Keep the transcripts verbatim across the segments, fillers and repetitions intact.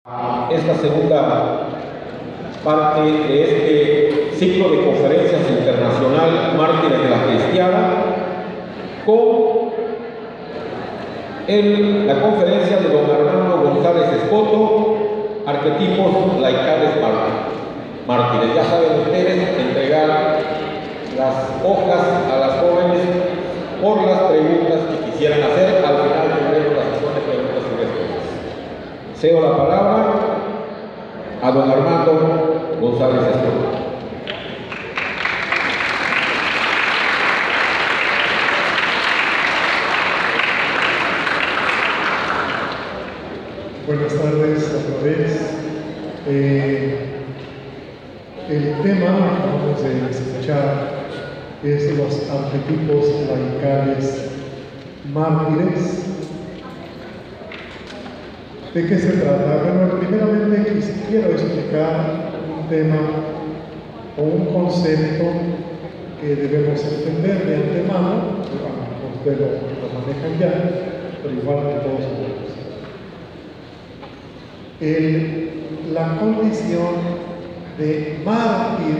Esta segunda parte de este ciclo de conferencias internacional Mártires de la Cristiada con el, la conferencia de don Armando González Escoto, Arquetipos Laicales Mártires. Ya saben ustedes, entregar las hojas a las jóvenes por las preguntas que quisieran hacer. Al final tendremos la sesión de preguntas y respuestas. Cedo la palabra a don Armando González Escoto. Buenas tardes otra vez. Eh, el tema que vamos a escuchar es los arquetipos laicales mártires. ¿De qué se trata? Bueno, primeramente quiero explicar un tema o un concepto que debemos entender de antemano. Bueno, ustedes lo, lo manejan ya, pero igual que todos nosotros. El, la condición de mártir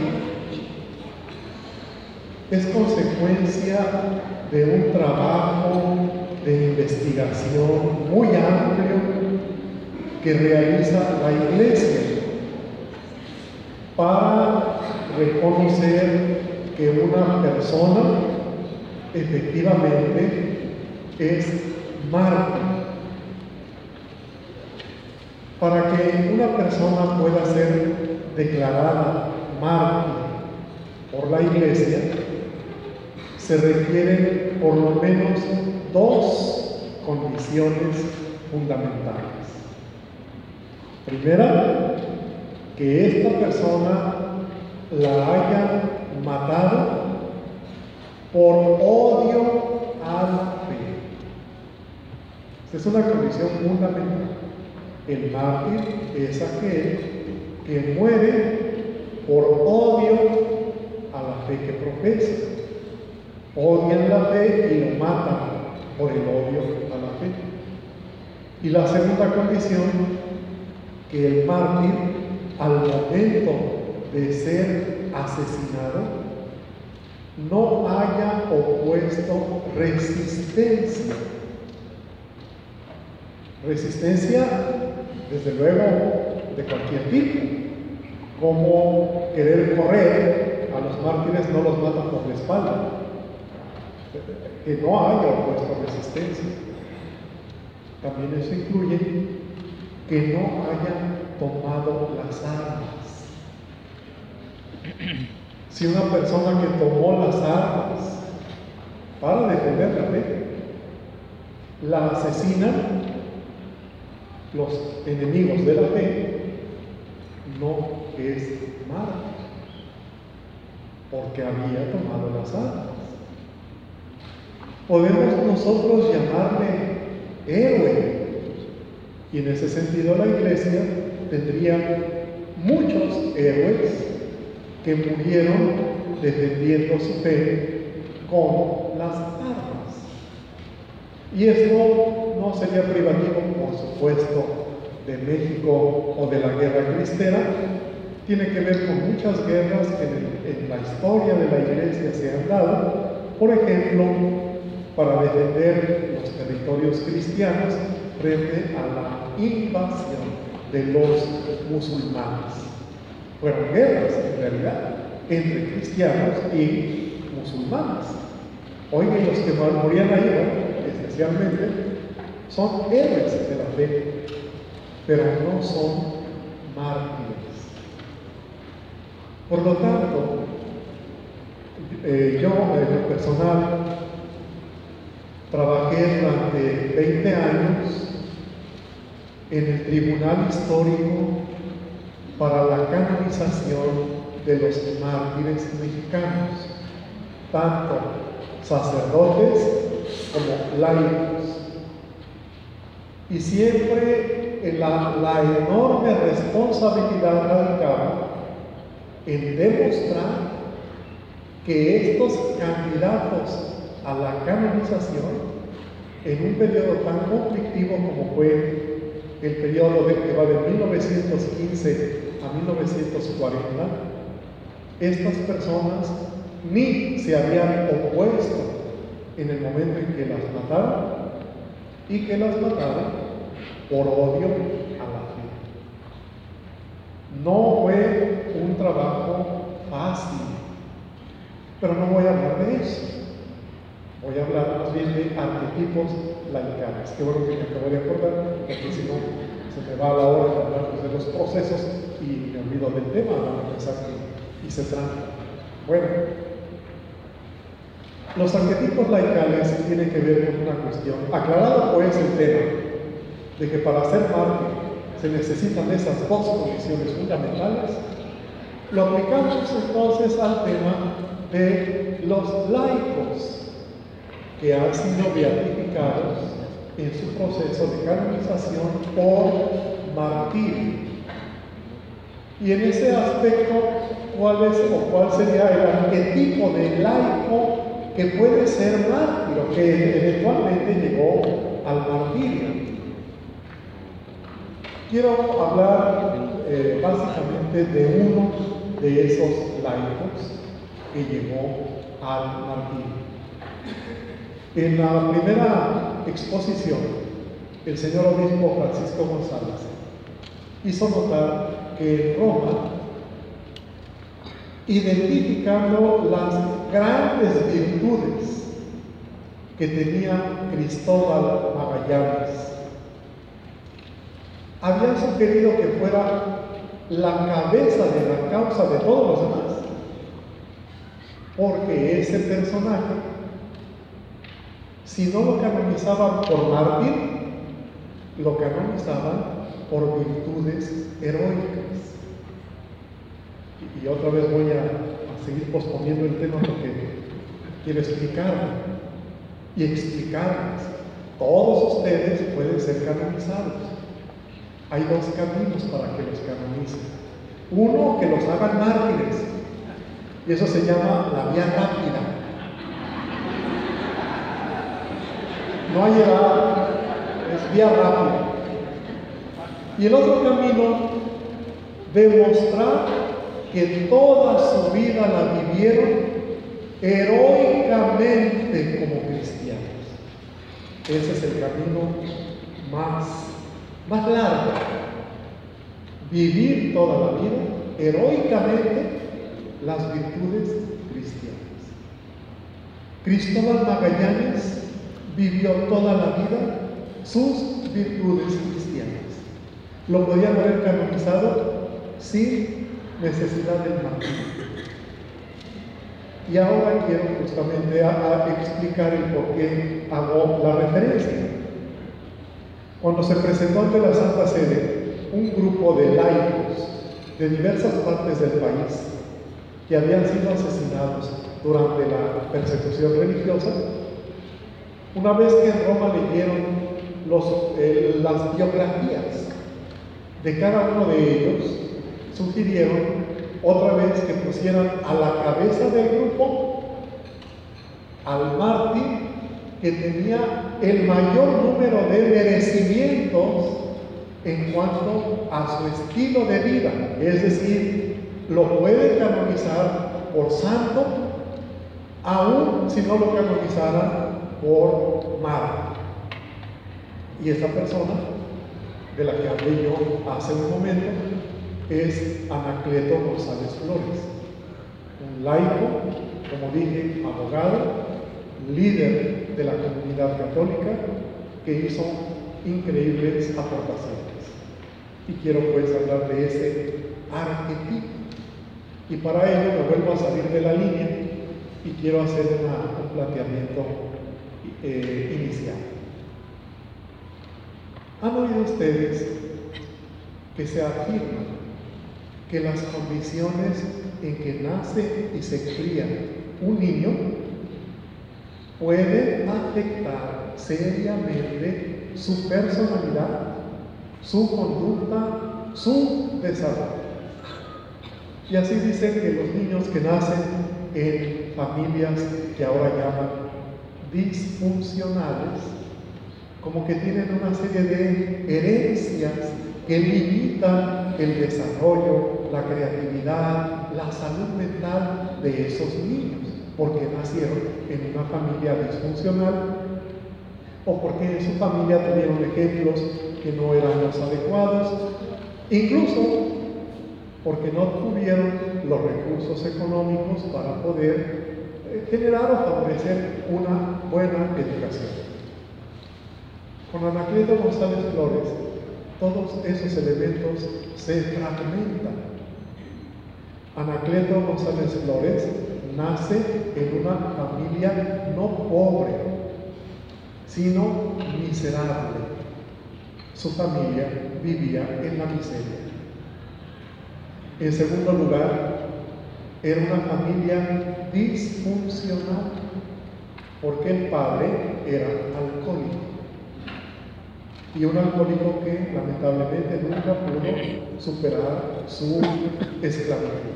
es consecuencia de un trabajo de investigación muy amplio que realiza la Iglesia para reconocer que una persona efectivamente es mártir. Para que una persona pueda ser declarada mártir por la Iglesia, se requieren por lo menos dos condiciones fundamentales. Primera, que esta persona la haya matado por odio a la fe. Esta es una condición fundamental. El mártir es aquel que muere por odio a la fe que profesa. Odian la fe y lo matan por el odio a la fe. Y la segunda condición, que el mártir, al momento de ser asesinado, no haya opuesto resistencia. Resistencia, desde luego, de cualquier tipo, como querer correr. A los mártires no los matan por la espalda, que no haya opuesto resistencia. También eso incluye que no hayan tomado las armas. Si una persona que tomó las armas para defender la fe, la asesinan, los enemigos de la fe, no es mártir, porque había tomado las armas. Podemos nosotros llamarle héroe, y en ese sentido la Iglesia tendría muchos héroes que murieron defendiendo su fe con las armas. Y esto no sería privativo, por supuesto, de México o de la guerra cristera. Tiene que ver con muchas guerras que en, en la historia de la Iglesia se han dado. Por ejemplo, para defender los territorios cristianos frente a la invasión de los musulmanes. Fueron guerras, en realidad, entre cristianos y musulmanes. Hoy los que morían ahí, bueno, especialmente, son héroes de la fe, pero no son mártires. Por lo tanto, eh, yo en lo personal trabajé durante veinte años en el Tribunal Histórico para la canonización de los mártires mexicanos, tanto sacerdotes como laicos. Y siempre la, la enorme responsabilidad radicaba en demostrar que estos candidatos a la canonización, en un periodo tan conflictivo como fue el periodo de, que va de mil novecientos quince a mil novecientos cuarenta, estas personas ni se habían opuesto en el momento en que las mataron, y que las mataron por odio a la fe. No fue un trabajo fácil, pero no voy a hablar de eso. Voy a hablar más bien de arquetipos laicales. Qué bueno que me acabo de acordar, porque si no se me va la hora de hablar pues, de los procesos y me olvido del tema, van a pensar que hice trampa. Bueno, los arquetipos laicales tienen que ver con una cuestión. Aclarado pues el tema de que para ser mártir se necesitan esas dos condiciones fundamentales, lo aplicamos entonces al tema de los laicos que han sido beatificados en su proceso de canonización por martirio. Y en ese aspecto, ¿cuál es o cuál sería el arquetipo de laico que puede ser mártir o que eventualmente llegó al martirio? Quiero hablar eh, básicamente de uno de esos laicos que llegó al martirio. En la primera exposición, el señor obispo Francisco González hizo notar que en Roma, identificando las grandes virtudes que tenía Cristóbal Magallanes, había sugerido que fuera la cabeza de la causa de todos los demás, porque ese personaje, si no lo canonizaban por mártir, lo canonizaban por virtudes heroicas. Y, y otra vez voy a, a seguir posponiendo el tema porque quiero explicarlo y explicarles. Todos ustedes pueden ser canonizados. Hay dos caminos para que los canonicen. Uno, que los hagan mártires, y eso se llama la vía rápida. No hay edad, es vía rápida. Y el otro camino, demostrar que toda su vida la vivieron heroicamente como cristianos. Ese es el camino más, más largo. Vivir toda la vida heroicamente las virtudes cristianas. Cristóbal Magallanes vivió toda la vida sus virtudes cristianas. Lo podían haber canonizado sin necesidad del martirio. Y ahora quiero justamente a, a explicar el por qué hago la referencia. Cuando se presentó ante la Santa Sede un grupo de laicos de diversas partes del país que habían sido asesinados durante la persecución religiosa, una vez que en Roma leyeron los, eh, las biografías de cada uno de ellos, sugirieron otra vez que pusieran a la cabeza del grupo al mártir que tenía el mayor número de merecimientos en cuanto a su estilo de vida. Es decir, lo pueden canonizar por santo, aun si no lo canonizaran por mártir. Y esa persona, de la que hablé yo hace un momento, es Anacleto González Flores, un laico, como dije, abogado, líder de la comunidad católica, que hizo increíbles aportaciones. Y quiero pues hablar de ese arquetipo. Y para ello me vuelvo a salir de la línea y quiero hacer una, un planteamiento eh, inicial. ¿Han oído ustedes que se afirma que las condiciones en que nace y se cría un niño pueden afectar seriamente su personalidad, su conducta, su desarrollo? Y así dicen que los niños que nacen en familias que ahora llaman disfuncionales como que tienen una serie de herencias que limitan el desarrollo, la creatividad, la salud mental de esos niños, porque nacieron en una familia disfuncional o porque en su familia tuvieron ejemplos que no eran los adecuados, incluso porque no tuvieron los recursos económicos para poder eh, generar o favorecer una buena educación. Con Anacleto González Flores, todos esos elementos se fragmentan. Anacleto González Flores nace en una familia no pobre, sino miserable. Su familia vivía en la miseria. En segundo lugar, era una familia disfuncional, porque el padre era alcohólico. Y un alcohólico que lamentablemente nunca pudo superar su esclavitud.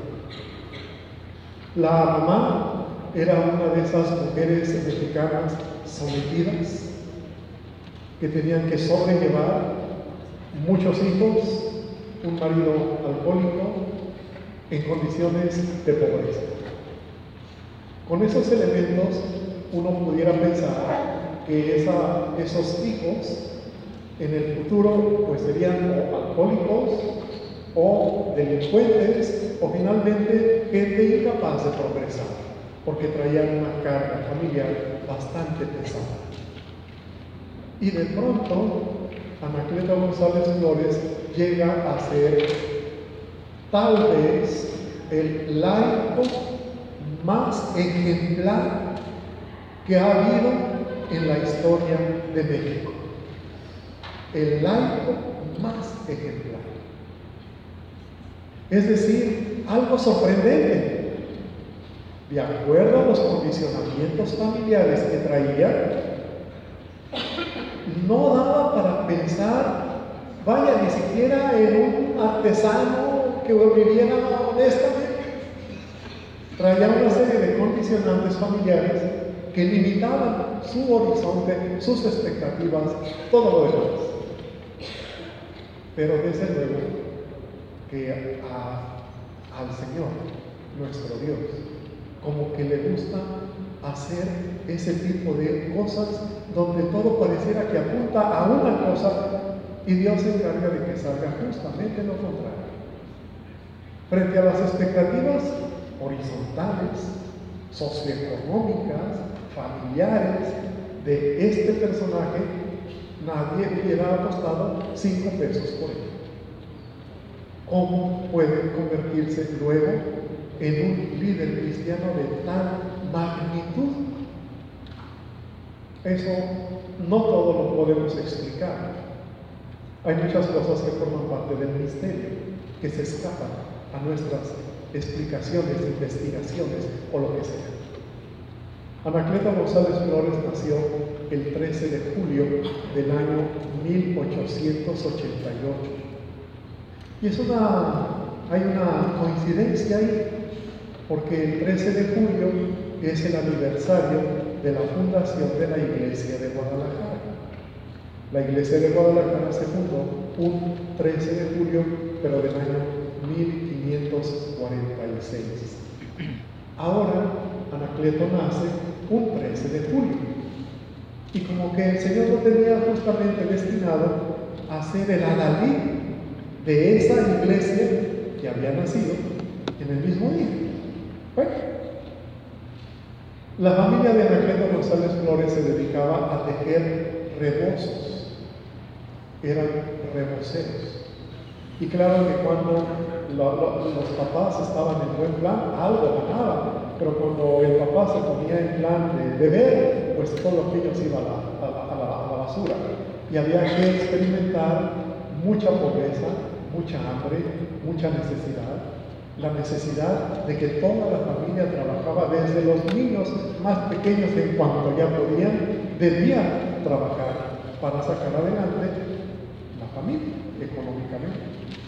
La mamá era una de esas mujeres mexicanas sometidas que tenían que sobrellevar muchos hijos, un marido alcohólico en condiciones de pobreza. Con esos elementos uno pudiera pensar que esa, esos hijos en el futuro pues serían o alcohólicos o delincuentes o finalmente gente incapaz de progresar porque traían una carga familiar bastante pesada. Y de pronto Anacleto González Flores llega a ser tal vez el laico más ejemplar que ha habido en la historia de México. El laico más ejemplar. Es decir, algo sorprendente. De acuerdo a los condicionamientos familiares que traía, no daba para pensar, vaya, ni siquiera en un artesano que viviera honestamente. Traía una serie de condicionantes familiares que limitaban su horizonte, sus expectativas, todo lo demás. Pero desde luego que a, al Señor, nuestro Dios, como que le gusta hacer ese tipo de cosas donde todo pareciera que apunta a una cosa y Dios se encarga de que salga justamente lo contrario. Frente a las expectativas horizontales, socioeconómicas, familiares de este personaje, nadie hubiera apostado cinco pesos por él. ¿Cómo puede convertirse luego en un líder cristiano de tal magnitud? Eso no todo lo podemos explicar. Hay muchas cosas que forman parte del misterio, que se escapan a nuestras explicaciones, investigaciones o lo que sea. Anacleto González Flores nació el trece de julio del año mil ochocientos ochenta y ocho. Y es una, hay una coincidencia ahí, porque el trece de julio es el aniversario de la fundación de la Iglesia de Guadalajara. La Iglesia de Guadalajara se fundó un trece de julio, pero del año mil quinientos cuarenta y seis. Ahora, Anacleto nace un trece de julio. Y como que el Señor lo tenía justamente destinado a ser el adalid de esa iglesia que había nacido en el mismo día. Bueno, la familia de Anacleto González Flores se dedicaba a tejer rebozos. Eran reboceros. Y claro que cuando lo, lo, los papás estaban en buen plan, algo ganaban. Pero cuando el papá se ponía en plan de beber, pues todo aquello se iba a la, a, la, a, la, a la basura. Y había que experimentar mucha pobreza, mucha hambre, mucha necesidad. La necesidad de que toda la familia trabajaba, desde los niños más pequeños, en cuanto ya podían, debían trabajar para sacar adelante la familia económicamente.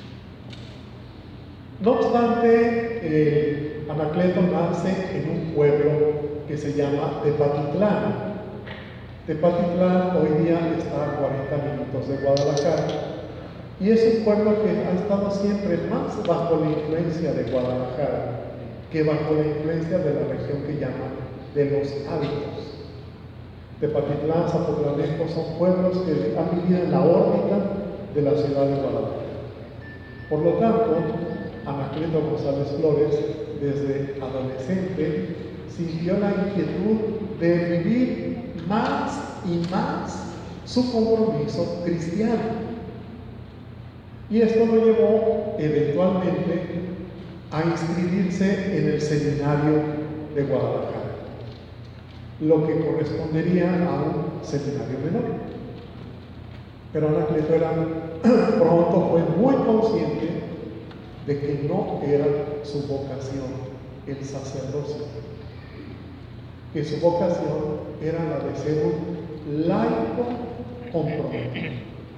No obstante, eh, Anacleto nace en un pueblo que se llama Tepatitlán. Tepatitlán hoy día está a cuarenta minutos de Guadalajara y es un pueblo que ha estado siempre más bajo la influencia de Guadalajara que bajo la influencia de la región que llaman de los hábitos. Tepatitlán, Zapotlanejo son pueblos que han vivido en la órbita de la ciudad de Guadalajara. Por lo tanto, Anacleto González Flores, desde adolescente, sintió la inquietud de vivir más y más su compromiso cristiano. Y esto lo llevó eventualmente a inscribirse en el seminario de Guadalajara, lo que correspondería a un seminario menor. Pero Anacleto era, pronto fue muy consciente de que no era su vocación el sacerdocio, que su vocación era la de ser un laico comprometido.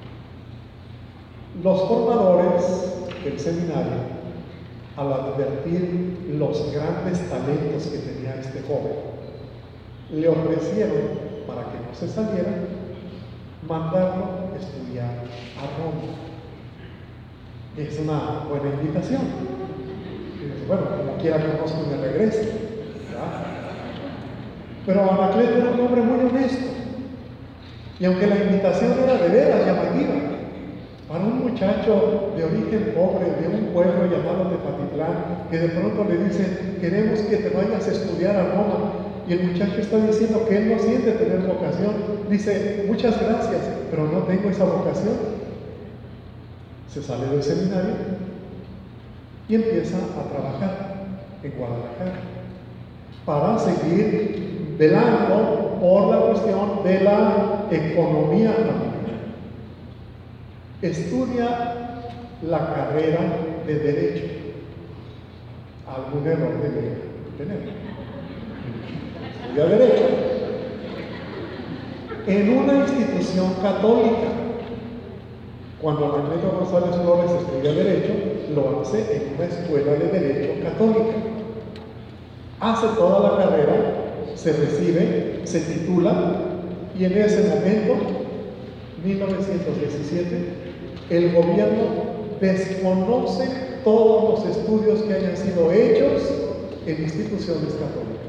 Los formadores del seminario, al advertir los grandes talentos que tenía este joven, le ofrecieron, para que no se saliera, mandarlo a estudiar a Roma. Es una buena invitación. Bueno, como quiera conozco y me regrese, ¿verdad? Pero Anacleto era un hombre muy honesto. Y aunque la invitación era de veras llamativa, para un muchacho de origen pobre, de un pueblo llamado Tepatitlán, que de pronto le dicen, queremos que te vayas a estudiar a Roma, y el muchacho está diciendo que él no siente tener vocación, dice, muchas gracias, pero no tengo esa vocación. Se sale del seminario y empieza a trabajar en Guadalajara para seguir velando por la cuestión de la economía familiar. Estudia la carrera de Derecho. Algún error debe tener. Estudia Derecho en una institución católica. Cuando Anacleto González Flores estudia Derecho, lo hace en una escuela de Derecho católica. Hace toda la carrera, se recibe, se titula, y en ese momento, mil novecientos diecisiete, el gobierno desconoce todos los estudios que hayan sido hechos en instituciones católicas.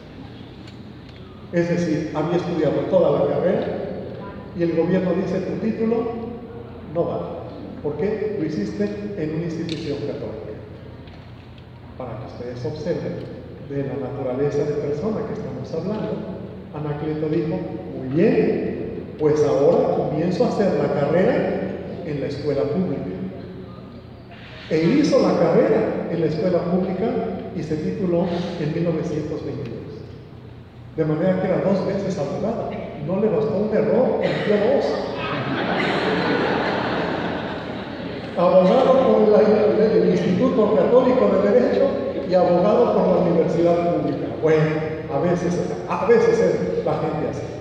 Es decir, había estudiado toda la carrera y el gobierno dice, tu título no vale. ¿Por qué? Lo hiciste en una institución católica. Para que ustedes observen de la naturaleza de persona que estamos hablando, Anacleto dijo, muy bien, pues ahora comienzo a hacer la carrera en la escuela pública. E hizo la carrera en la escuela pública y se tituló en mil novecientos veintidós. De manera que era dos veces abogado. No le bastó un error, cumplió dos. Abogado por la, el Instituto Católico de Derecho y abogado por la Universidad Pública. Bueno, a veces, a veces es la gente así.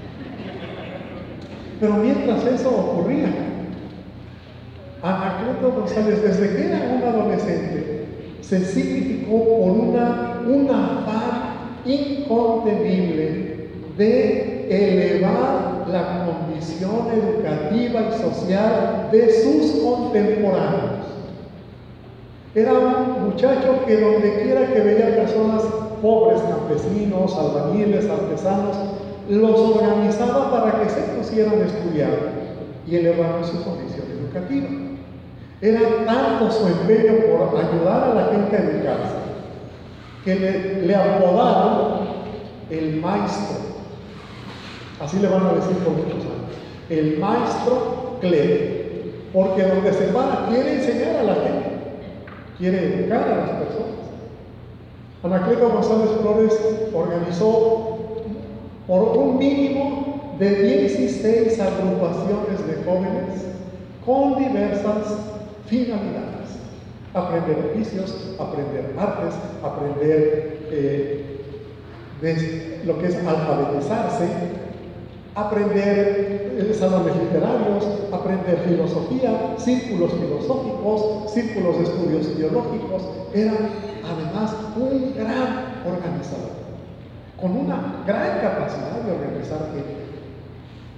Pero mientras eso ocurría, Anacleto González, desde que era un adolescente, se significó por una, un afán incontenible de elevar la condición educativa y social de sus contemporáneos. Era un muchacho que donde quiera que veía personas pobres, campesinos, albañiles, artesanos, los organizaba para que se pusieran a estudiar y elevaran su condición educativa. Era tanto su empeño por ayudar a la gente a educarse que le, le apodaron el maestro. Así le van a decir por muchos años. El maestro clérigo. Porque donde se va quiere enseñar a la gente, quiere educar a las personas. Anacleto González Flores organizó por un mínimo de dieciséis agrupaciones de jóvenes con diversas finalidades. Aprender oficios, aprender artes, aprender eh, de lo que es alfabetizarse, aprender eh, salones literarios, aprender filosofía, círculos filosóficos, círculos de estudios ideológicos. Era además un gran organizador, con una gran capacidad de organizar gente.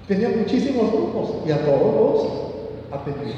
Tenía muchísimos grupos y a todos los atendía.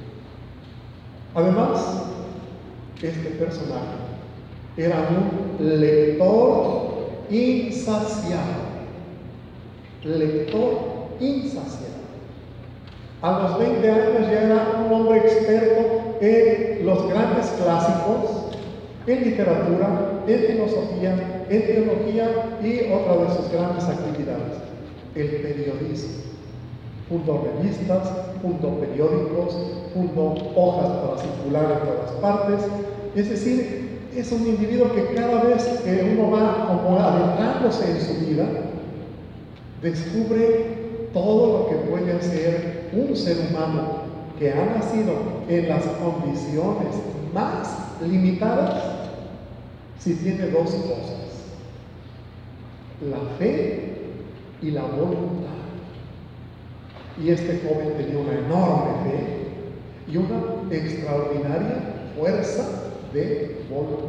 Además, este personaje era un lector insaciable. Lector insaciable. A los veinte años ya era un hombre experto en los grandes clásicos, en literatura, en filosofía, en teología y otra de sus grandes actividades, el periodismo. Fundó revistas, fundó periódicos, fundó hojas para circular en todas partes. Es decir, es un individuo que cada vez que uno va como adentrándose en su vida, descubre todo lo que puede hacer un ser humano que ha nacido en las condiciones más limitadas si tiene dos cosas: la fe y la voluntad. Y este joven tenía una enorme fe y una extraordinaria fuerza de voluntad.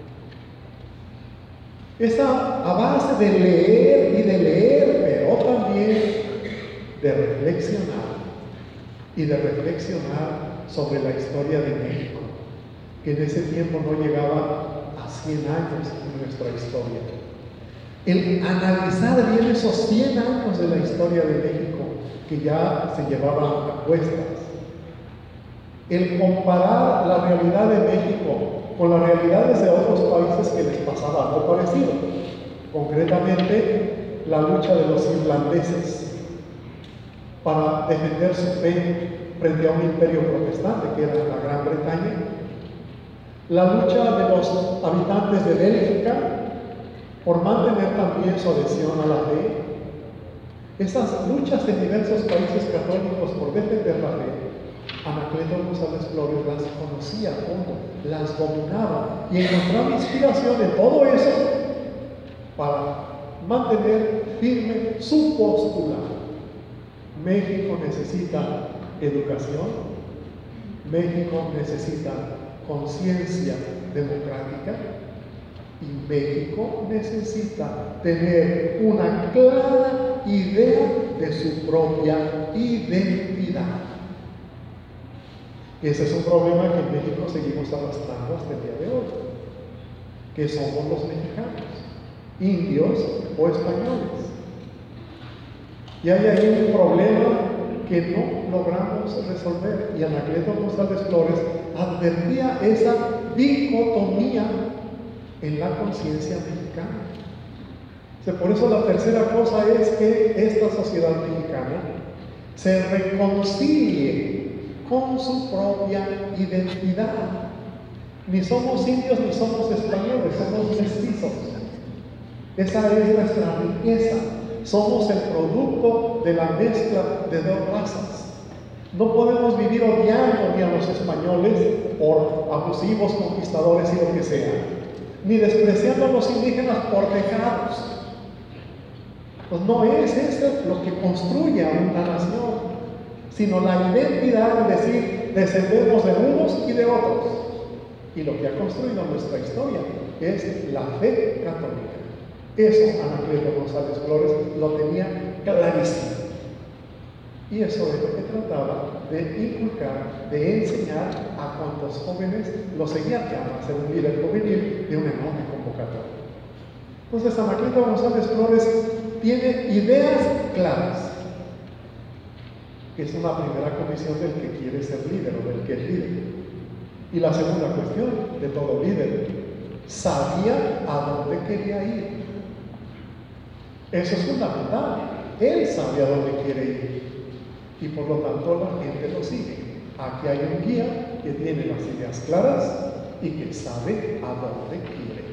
Esta a base de leer y de leer, pero también de reflexionar y de reflexionar sobre la historia de México, que en ese tiempo no llegaba a cien años en nuestra historia. El analizar bien esos cien años de la historia de México que ya se llevaban a cuestas, el comparar la realidad de México con las realidades de otros países que les pasaba algo parecido, concretamente la lucha de los irlandeses para defender su fe frente a un imperio protestante que era la Gran Bretaña, la lucha de los habitantes de Bélgica por mantener también su adhesión a la fe. Esas luchas en diversos países católicos por defender la fe, Anacleto González Flores las conocía a fondo, las dominaba y encontraba inspiración en todo eso para mantener firme su postulado. México necesita educación, México necesita conciencia democrática y México necesita tener una clara idea de su propia identidad. Ese es un problema que en México seguimos arrastrando hasta el día de hoy, que somos los mexicanos, indios o españoles. Y hay ahí un problema que no logramos resolver, y Anacleto González Flores advertía esa dicotomía en la conciencia mexicana. O sea, por eso la tercera cosa es que esta sociedad mexicana se reconcilie con su propia identidad. Ni somos indios ni somos españoles, somos mestizos. Esa es nuestra riqueza. Somos el producto de la mezcla de dos razas. No podemos vivir odiando ni a los españoles por abusivos, conquistadores y lo que sea, ni despreciando a los indígenas por dejados. Pues no es eso lo que construye a una nación, sino la identidad de decir, descendemos de unos y de otros. Y lo que ha construido nuestra historia es la fe católica. Eso Anacleto González Flores lo tenía clarísimo. Y eso es lo que trataba de inculcar, de enseñar a cuantos jóvenes lo seguían, que van a ser un líder juvenil de una enorme convocatoria. Entonces Anacleto González Flores tiene ideas claras, que es una primera condición del que quiere ser líder o del que es líder. Y la segunda cuestión de todo líder, sabía a dónde quería ir. Eso es fundamental. Él sabe a dónde quiere ir y por lo tanto la gente lo sigue. Aquí hay un guía que tiene las ideas claras y que sabe a dónde quiere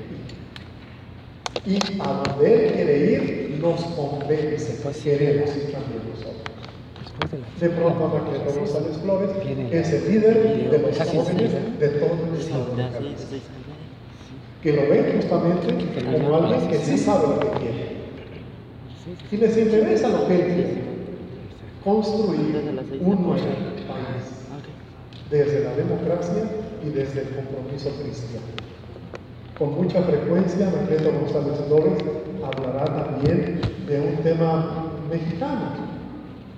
ir. Y a donde él quiere ir nos convence, queremos ir también nosotros. De pronto Anacleto González Flores es el líder de los jóvenes de todo el estado de Jalisco, que lo ven justamente como alguien que sí sabe lo que quiere y les interesa lo que él quiere: construir un nuevo país desde la democracia y desde el compromiso cristiano. Con mucha frecuencia Anacleto González Flores hablará también de un tema mexicano,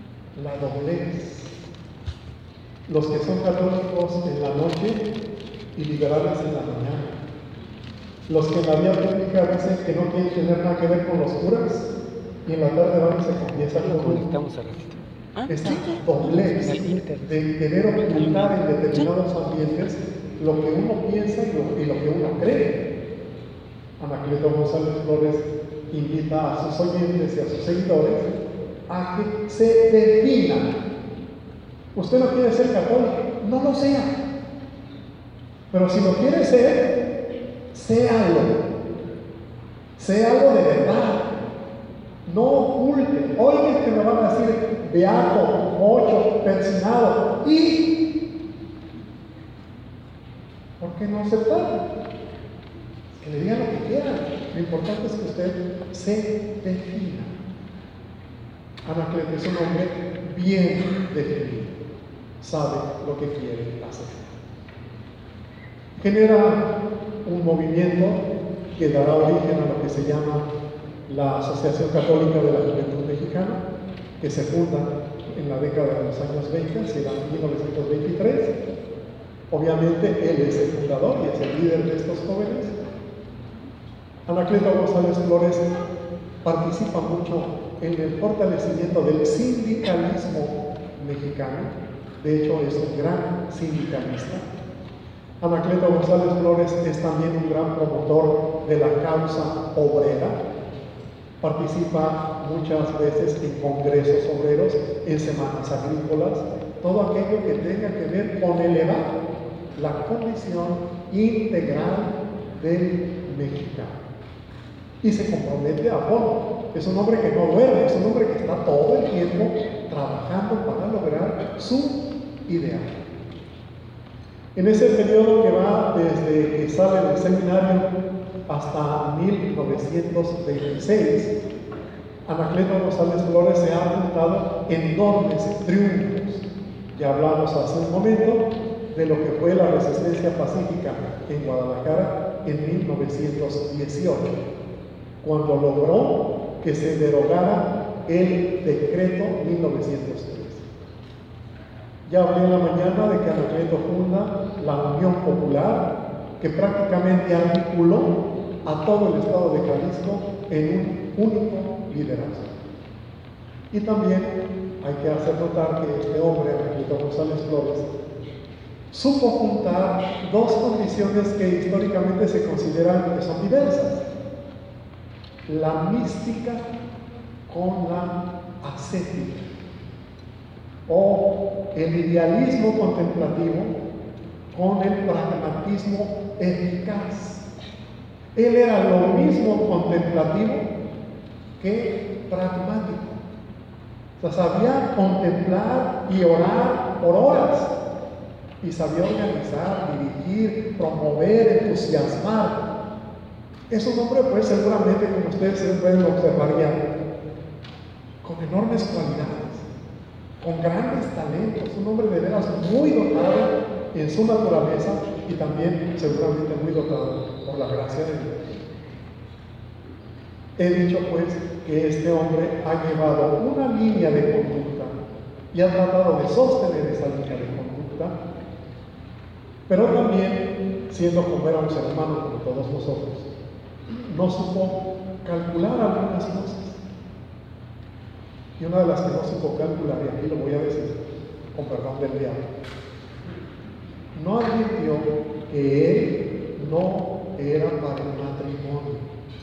la doblez. Los que son católicos en la noche y liberales en la mañana. Los que en la vía pública dicen que no quieren tener nada que ver con los curas y en la tarde van y se confiesan con Conectamos a ratito. ¿Ah? esa Sí. doblez de querer ocultar en determinados ambientes lo que uno piensa y lo, y lo que uno cree. Anacleto González Flores invita a sus oyentes y a sus seguidores a que se definan. Usted no quiere ser católico, no lo sea. Pero si lo quiere ser, séalo. Séalo de verdad. No oculte. Oigan que me van a decir beato, mocho, persinado. ¿Y por qué no aceptarlo? Que le digan lo que quieran. Lo importante es que usted se defina. Anacleto es un hombre bien definido. Sabe lo que quiere hacer. Genera un movimiento que dará origen a lo que se llama la Asociación Católica de la Juventud Mexicana, que se funda en la década de los años veinte, será en mil novecientos veintitrés. Obviamente él es el fundador y es el líder de estos jóvenes. Anacleto González Flores participa mucho en el fortalecimiento del sindicalismo mexicano. De hecho, es un gran sindicalista. Anacleto González Flores es también un gran promotor de la causa obrera. Participa muchas veces en congresos obreros, en semanas agrícolas, todo aquello que tenga que ver con elevar la condición integral del mexicano. Y se compromete a fondo. Es un hombre que no duerme, es un hombre que está todo el tiempo trabajando para lograr su ideal. En ese periodo que va desde que sale del seminario hasta mil novecientos veintiséis, Anacleto González Flores se ha apuntado enormes triunfos. Ya hablamos hace un momento de lo que fue la resistencia pacífica en Guadalajara en mil novecientos dieciocho, cuando logró que se derogara el decreto mil novecientos tres. Ya hablé en la mañana de que Anacleto funda la Unión Popular, que prácticamente articuló a todo el estado de Jalisco en un único liderazgo. Y también hay que hacer notar que este hombre, Anacleto González Flores, supo juntar dos condiciones que históricamente se consideran que son diversas: la mística con la ascética, o el idealismo contemplativo con el pragmatismo eficaz. Él era lo mismo contemplativo que pragmático. O sea, sabía contemplar y orar por horas, y sabía organizar, dirigir, promover, entusiasmar. Es un hombre, pues, seguramente, como ustedes pueden observar ya, con enormes cualidades, con grandes talentos, un hombre de veras muy dotado en su naturaleza y también seguramente muy dotado por la gracia de Dios. He dicho, pues, que este hombre ha llevado una línea de conducta y ha tratado de sostener esa línea de conducta, pero también, siendo como era un ser humano como todos nosotros, no supo calcular algunas cosas. Y una de las que no supo calcular, y aquí lo voy a decir con perdón del diablo, no admitió que él no era para el matrimonio.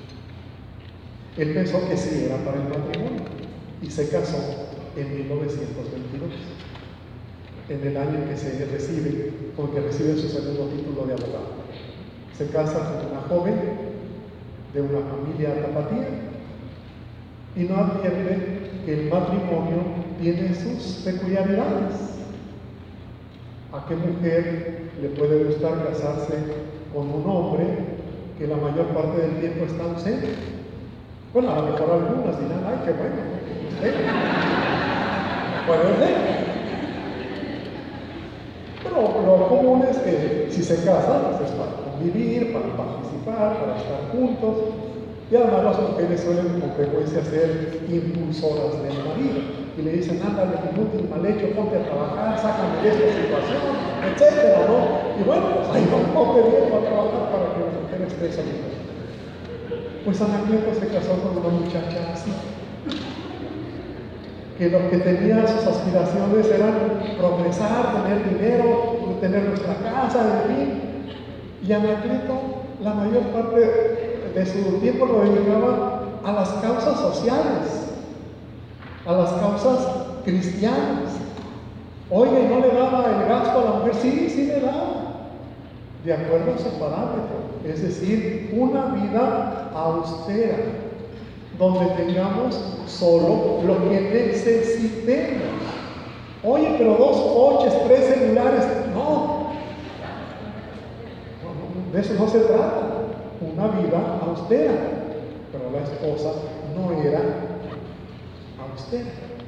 Él pensó que sí era para el matrimonio y se casó en mil novecientos veintidós, en el año en que se recibe, con que recibe su segundo título de abogado. Se casa con una joven de una familia tapatía y no advierte que el matrimonio tiene sus peculiaridades. ¿A qué mujer le puede gustar casarse con un hombre que la mayor parte del tiempo está ausente? Bueno, a lo mejor algunas dirán, ay, qué bueno, ¿eh? Puede ser. Pero lo común es que si se casan, pues es para convivir, para participar, para estar juntos. Y además las mujeres suelen con frecuencia ser impulsoras del marido. y le dicen, ándale, inútil, mal hecho, ponte a trabajar, sácame de esta situación, etcétera, ¿no? Y bueno, pues ahí va un poco bien a trabajar para que la mujer esté salida. Pues Anacleto se casó con una muchacha así, que lo que tenía sus aspiraciones eran progresar, tener dinero, tener nuestra casa, en fin. Y Anacleto, la mayor parte de su tiempo lo dedicaba a las causas sociales, a las causas cristianas. Oye, ¿no le daba el gasto a la mujer? Sí, sí le daba, de acuerdo a su parámetro, es decir, una vida austera, donde tengamos solo lo que necesitemos. Oye, pero dos coches, tres celulares, no, de eso no se trata. Una vida austera, pero la esposa no era austera.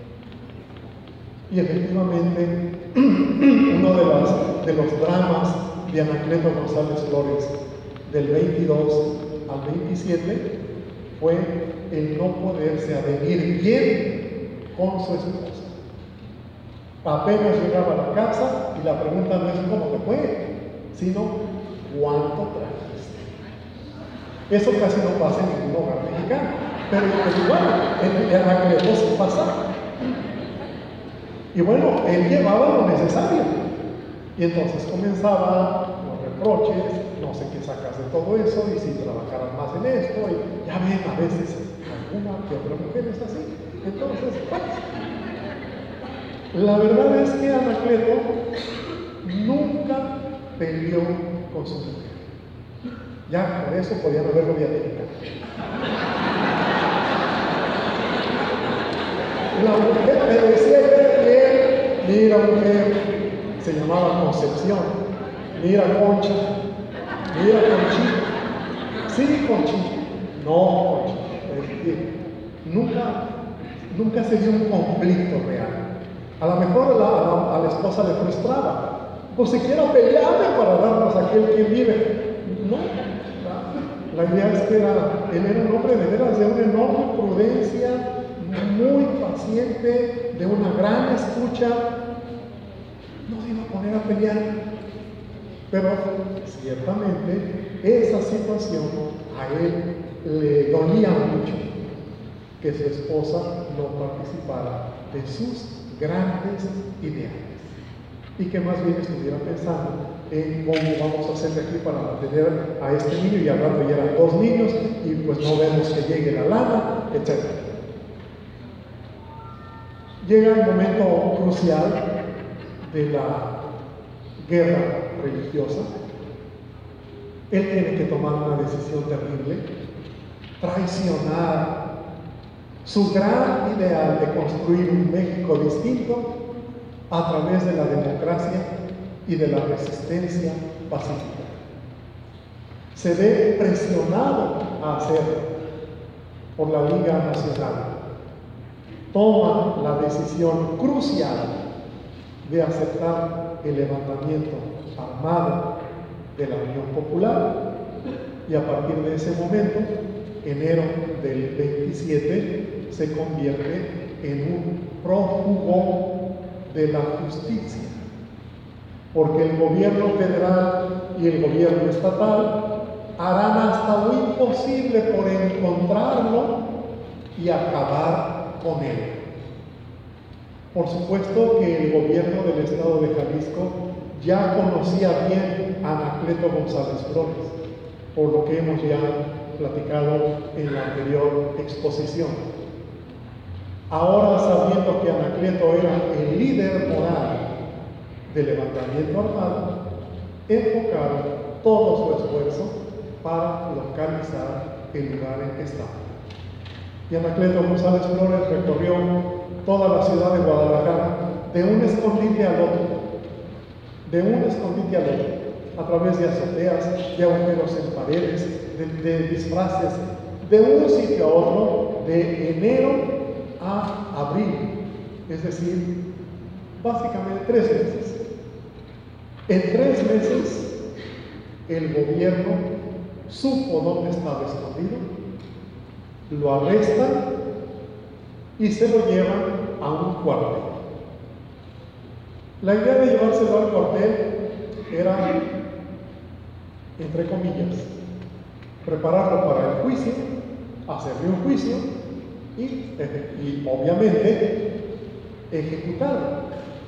Y efectivamente, uno de, las, de los dramas de Anacleto González Flores del veintidós al veintisiete fue el no poderse avenir bien con su esposa. Apenas llegaba a la casa y la pregunta no es cómo te fue, sino cuánto trajiste. Eso casi no pasa en ningún hogar mexicano, pero igual en Anacleto sí pasa. Y bueno, él llevaba lo necesario. Y entonces comenzaba los reproches, no sé qué sacas de todo eso, y si trabajaras más en esto, y ya ven, a veces alguna que otra mujer es así. Entonces, pues, la verdad es que Anacleto nunca peleó con su mujer. Ya por eso podían haberlo beatificado. La mujer me decía bien, mira mujer, se llamaba Concepción, mira Concha, mira Conchita, sí Conchita, no Conchita, nunca, nunca se dio un conflicto real. A lo mejor a la, a la, a la esposa le frustraba, pues si quiero pelearme para darnos a aquel quien vive. No, la, la idea es que era, él era un hombre de veras de una enorme prudencia, muy paciente, de una gran escucha. No se iba a poner a pelear, pero ciertamente esa situación a él le dolía mucho, que su esposa no participara de sus grandes ideales y que más bien estuviera pensando en cómo vamos a hacer de aquí para mantener a este niño, y al rato ya eran dos niños y pues no vemos que llegue la lana, etcétera. Llega el momento crucial de la guerra religiosa. Él tiene que tomar una decisión terrible, traicionar su gran ideal de construir un México distinto a través de la democracia y de la resistencia pacífica. Se ve presionado a hacerlo por la Liga Nacional. Toma la decisión crucial de aceptar el levantamiento armado de la Unión Popular, y a partir de ese momento, enero del veintisiete, se convierte en un prófugo de la justicia, porque el gobierno federal y el gobierno estatal harán hasta lo imposible por encontrarlo y acabar con él. Por supuesto que el gobierno del estado de Jalisco ya conocía bien a Anacleto González Flores, por lo que hemos ya platicado en la anterior exposición. Ahora, sabiendo que Anacleto era el líder moral del levantamiento armado, enfocaron todo su esfuerzo para localizar el lugar en que estaba. Y Anacleto González Flores recorrió toda la ciudad de Guadalajara, de un escondite al otro, de un escondite al otro, a través de azoteas, de agujeros en paredes, de, de disfraces, de un sitio a otro, de enero a abril, es decir, básicamente tres meses. En tres meses, el gobierno supo dónde estaba escondido, lo arrestan y se lo llevan a un cuartel. La idea de llevárselo al cuartel era, entre comillas, prepararlo para el juicio, hacerle un juicio y, y obviamente ejecutarlo.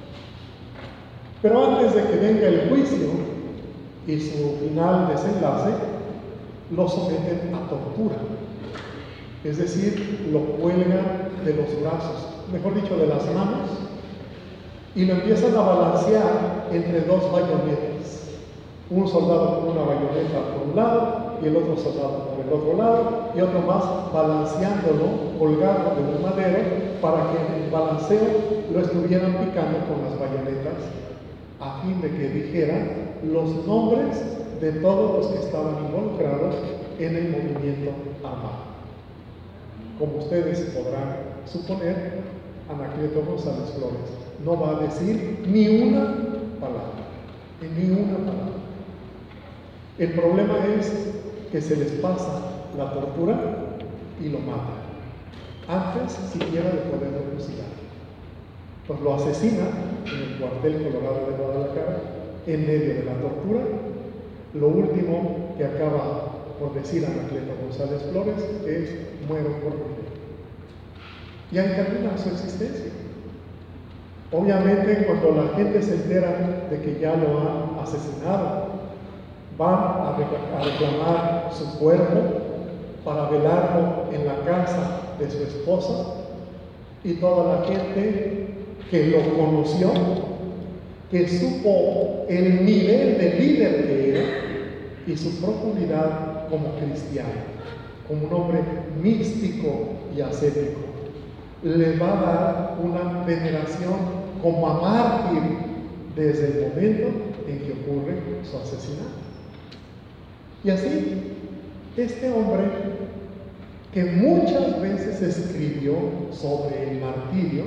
Pero antes de que venga el juicio y su final desenlace, lo someten a tortura. Es decir, lo cuelgan de los brazos, mejor dicho, de las manos, y lo empiezan a balancear entre dos bayonetas. Un soldado con una bayoneta por un lado y el otro soldado por el otro lado, y otro más balanceándolo, colgado de un madero, para que en el balanceo lo estuvieran picando con las bayonetas, a fin de que dijeran los nombres de todos los que estaban involucrados en el movimiento armado. Como ustedes podrán suponer, Anacleto González Flores no va a decir ni una palabra, ni una palabra. El problema es que se les pasa la tortura y lo matan, antes siquiera de poderlo fusilar. Pues lo asesinan en el cuartel Colorado de Guadalajara, en medio de la tortura. Lo último que acaba por decir Anacleto González Flores es: muero por morir. Y ahí termina su existencia. Obviamente, cuando la gente se entera de que ya lo han asesinado, van a reclamar su cuerpo para velarlo en la casa de su esposa, y toda la gente que lo conoció, que supo el nivel de líder que era y su profundidad como cristiano, como un hombre místico y ascético, le va a dar una veneración como a mártir desde el momento en que ocurre su asesinato. Y así, este hombre, que muchas veces escribió sobre el martirio,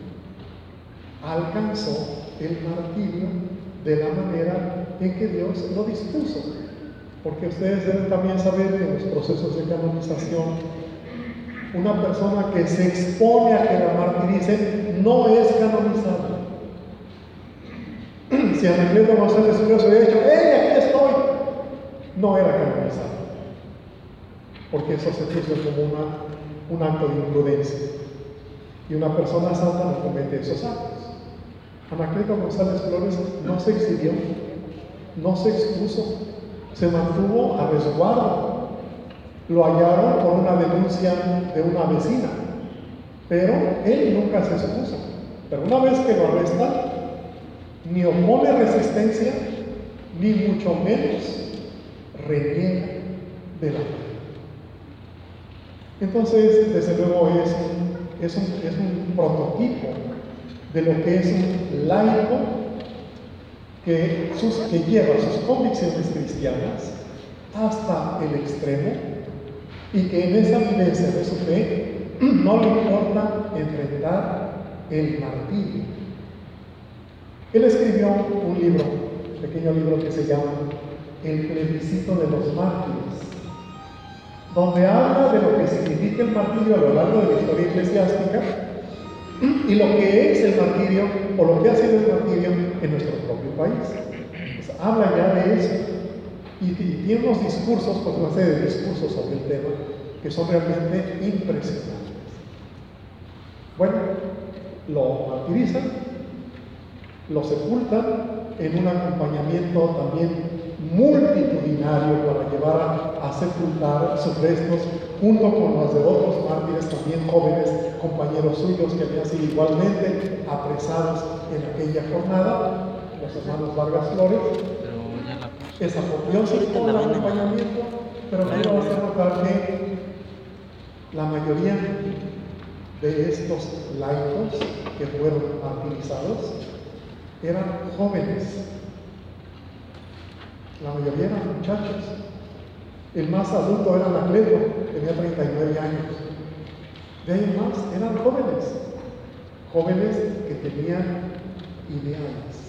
alcanzó el martirio de la manera en que Dios lo dispuso. Porque ustedes deben también saber que en los procesos de canonización, una persona que se expone a que la martiricen no es canonizada. Si Anacleto González Flores hubiera dicho: ¡hey, aquí estoy!, no era canonizado, porque eso se puso como una, un acto de imprudencia, y una persona santa no comete esos actos. Anacleto González Flores no se exilió, no se expuso, se mantuvo a resguardo. Lo hallaron por una denuncia de una vecina, pero él nunca se expuso. Pero una vez que lo arrestan, ni opone resistencia, ni mucho menos reniega de la fe. Entonces, desde luego, es un, es un, es un prototipo de lo que es un laico que, sus, que lleva sus convicciones cristianas hasta el extremo, y que en esa vivencia de su fe no le importa enfrentar el martirio. Él escribió un libro, un pequeño libro que se llama El plebiscito de los mártires, donde habla de lo que significa el martirio a lo largo de la historia eclesiástica y lo que es el martirio, o lo que ha sido el martirio en nuestro propio país. Pues habla ya de eso. Y, y tiene unos discursos, pues una serie de discursos sobre el tema, que son realmente impresionantes. Bueno, lo martirizan, lo sepultan en un acompañamiento también multitudinario para llevar a, a sepultar sus restos, junto con los de otros mártires también jóvenes, compañeros suyos que habían sido igualmente apresados en aquella jornada, los hermanos Vargas Flores. Es apoteósico el acompañamiento, pero quiero hacer notar que la mayoría de estos laicos que fueron martirizados eran jóvenes. La mayoría eran muchachos. El más adulto era Anacleto, tenía treinta y nueve años. De ahí más eran jóvenes, jóvenes que tenían ideales.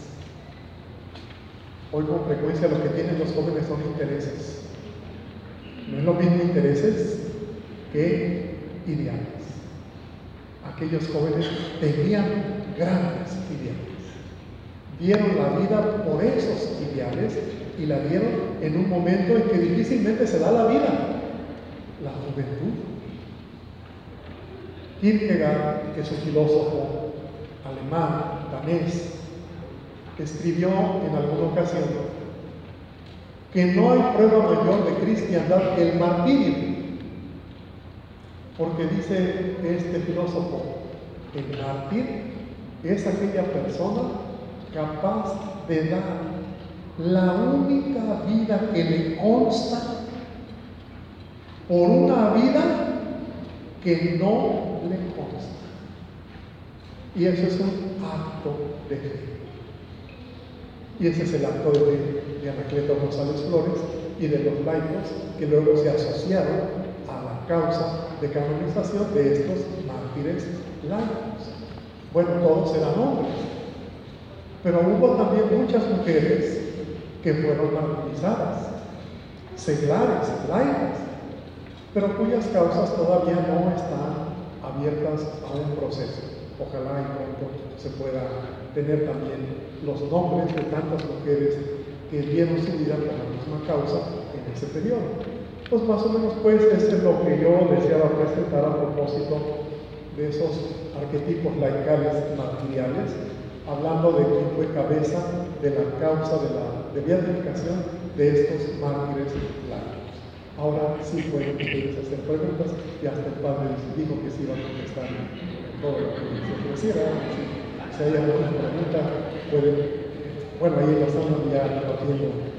Hoy con frecuencia lo que tienen los jóvenes son intereses. No es lo mismo intereses que ideales. aquellos jóvenes tenían grandes ideales. Dieron la vida por esos ideales y la dieron en un momento en que difícilmente se da la vida, la juventud. Kierkegaard, que es un filósofo alemán, danés, escribió en alguna ocasión que no hay prueba mayor de cristiandad que el martirio, porque dice este filósofo, el mártir es aquella persona capaz de dar la única vida que le consta por una vida que no le consta. Y eso es un acto de fe. Y ese es el acto de fe de Anacleto González Flores y de los laicos que luego se asociaron a la causa de canonización de estos mártires laicos. Bueno, todos eran hombres, pero hubo también muchas mujeres que fueron martirizadas, seglares, laicas, pero cuyas causas todavía no están abiertas a un proceso. Ojalá y pronto se pueda tener también los nombres de tantas mujeres que dieron su vida por la misma causa en ese periodo. Pues más o menos pues eso es lo que yo deseaba presentar a propósito de esos arquetipos laicales martiriales, hablando de quién fue cabeza de la causa de la de beatificación de estos mártires laicos. Ahora sí pueden ustedes hacer preguntas y hasta el padre dijo que sí iba a contestar todo lo que se ofreciera. Si, si hay alguna pregunta, pueden, bueno, ahí la estamos ya repartiendo.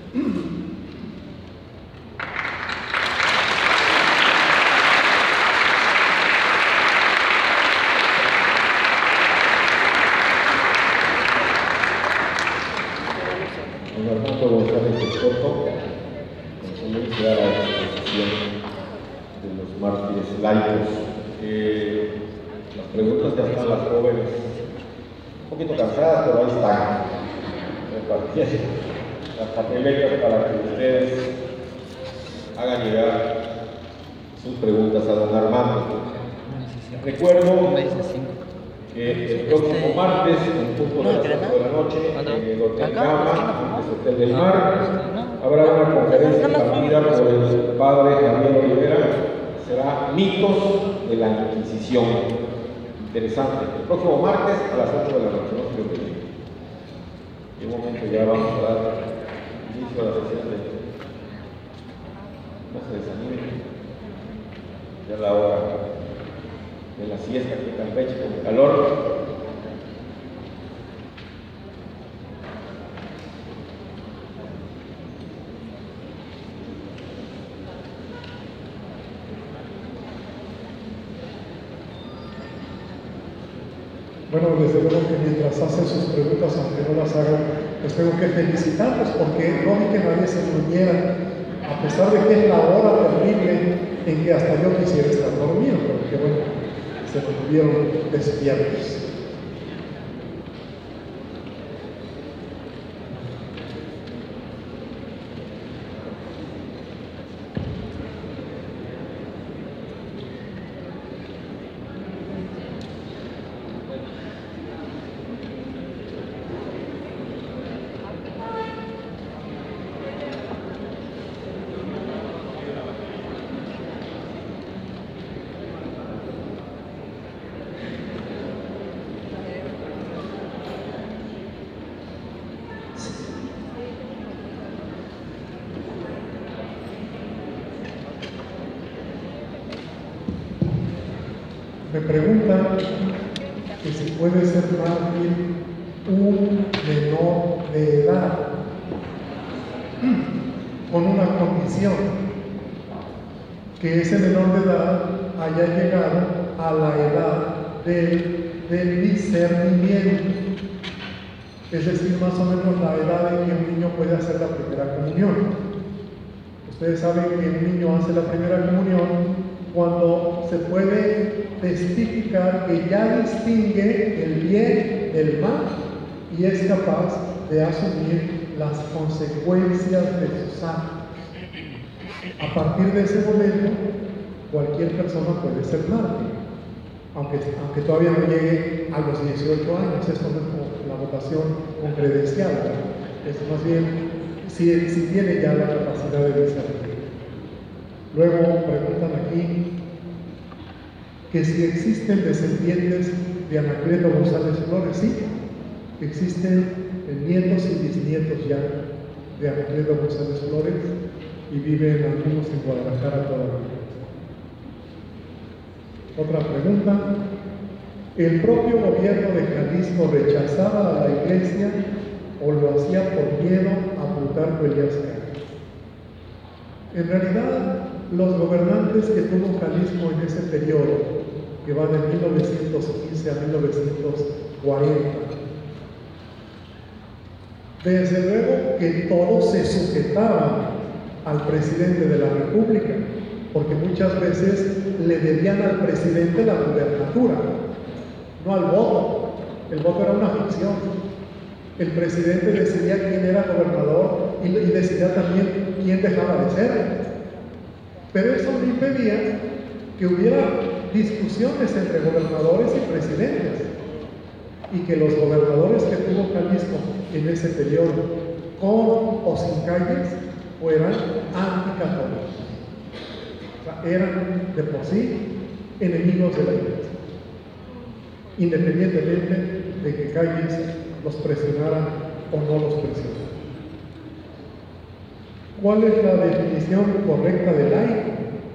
Laicos. Eh, las preguntas ya están las jóvenes, un poquito cansadas, pero ahí están, repartiendo las papeletas para que ustedes hagan llegar sus preguntas a don Armando. Recuerdo que el próximo martes, en punto de las ocho de la noche, en el Hotel Gama, antes Hotel del Mar, habrá una conferencia impartida por el padre Javier Olivera. Será mitos de la Inquisición. Interesante. El próximo martes a las ocho de la noche. No se lo olviden. En un momento ya vamos a dar inicio a la sesión de. No se desanimen. Ya la hora de la siesta aquí en Campeche con el calor. Bueno, desde luego que mientras hacen sus preguntas, aunque no las hagan, les tengo que felicitarlos porque no vi que nadie se durmiera, a pesar de que es la hora terrible en que hasta yo quisiera estar dormido, pero que bueno, se mantuvieron despiertos. Me preguntan que si puede ser mártir un menor de edad con una condición, que ese menor de edad haya llegado a la edad del, del discernimiento, es decir, más o menos la edad en que un niño puede hacer la primera comunión. Ustedes saben que un niño hace la primera comunión cuando se puede testificar que ya distingue el bien del mal y es capaz de asumir las consecuencias de sus actos. A partir de ese momento, cualquier persona puede ser mártir. aunque, aunque todavía no llegue a los dieciocho años. Esto no es como la votación con credencial, ¿verdad? Es más bien si, si tiene ya la capacidad de discernir. Luego preguntan aquí que si existen descendientes de Anacleto González Flores. Sí, existen nietos y bisnietos ya de Anacleto González Flores y viven algunos en Guadalajara todavía. Otra pregunta: ¿el propio gobierno de Jalisco rechazaba a la iglesia o lo hacía por miedo a Plutarco Elías Calles? En realidad, los gobernantes que tuvo Jalisco en ese periodo, que va de mil novecientos quince a mil novecientos cuarenta, desde luego que todos se sujetaban al presidente de la República, porque muchas veces le debían al presidente la gubernatura, no al voto. El voto era una ficción. El presidente decidía quién era gobernador y, y decidía también quién dejaba de ser. Pero eso no impedía que hubiera discusiones entre gobernadores y presidentes, y que los gobernadores que tuvo Jalisco en ese periodo, con o sin Calles, fueran anticatólicos. O sea, eran de por sí enemigos de la iglesia, independientemente de que Calles los presionara o no los presionara. ¿Cuál es la definición correcta de laico?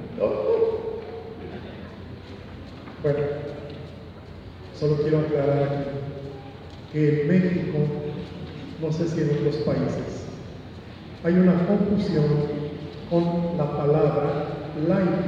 Bueno, solo quiero aclarar aquí que en México, no sé si en otros países, hay una confusión con la palabra laico.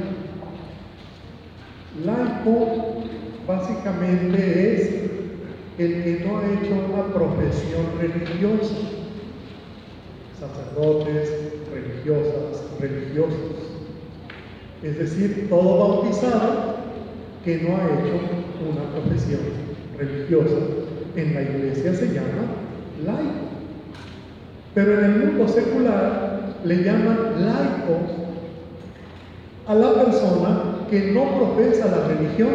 Laico básicamente es el que no ha hecho una profesión religiosa. Sacerdotes, religiosas, religiosos. Es decir, todo bautizado que no ha hecho una profesión religiosa. En la iglesia se llama laico. Pero en el mundo secular le llaman laico a la persona que no profesa la religión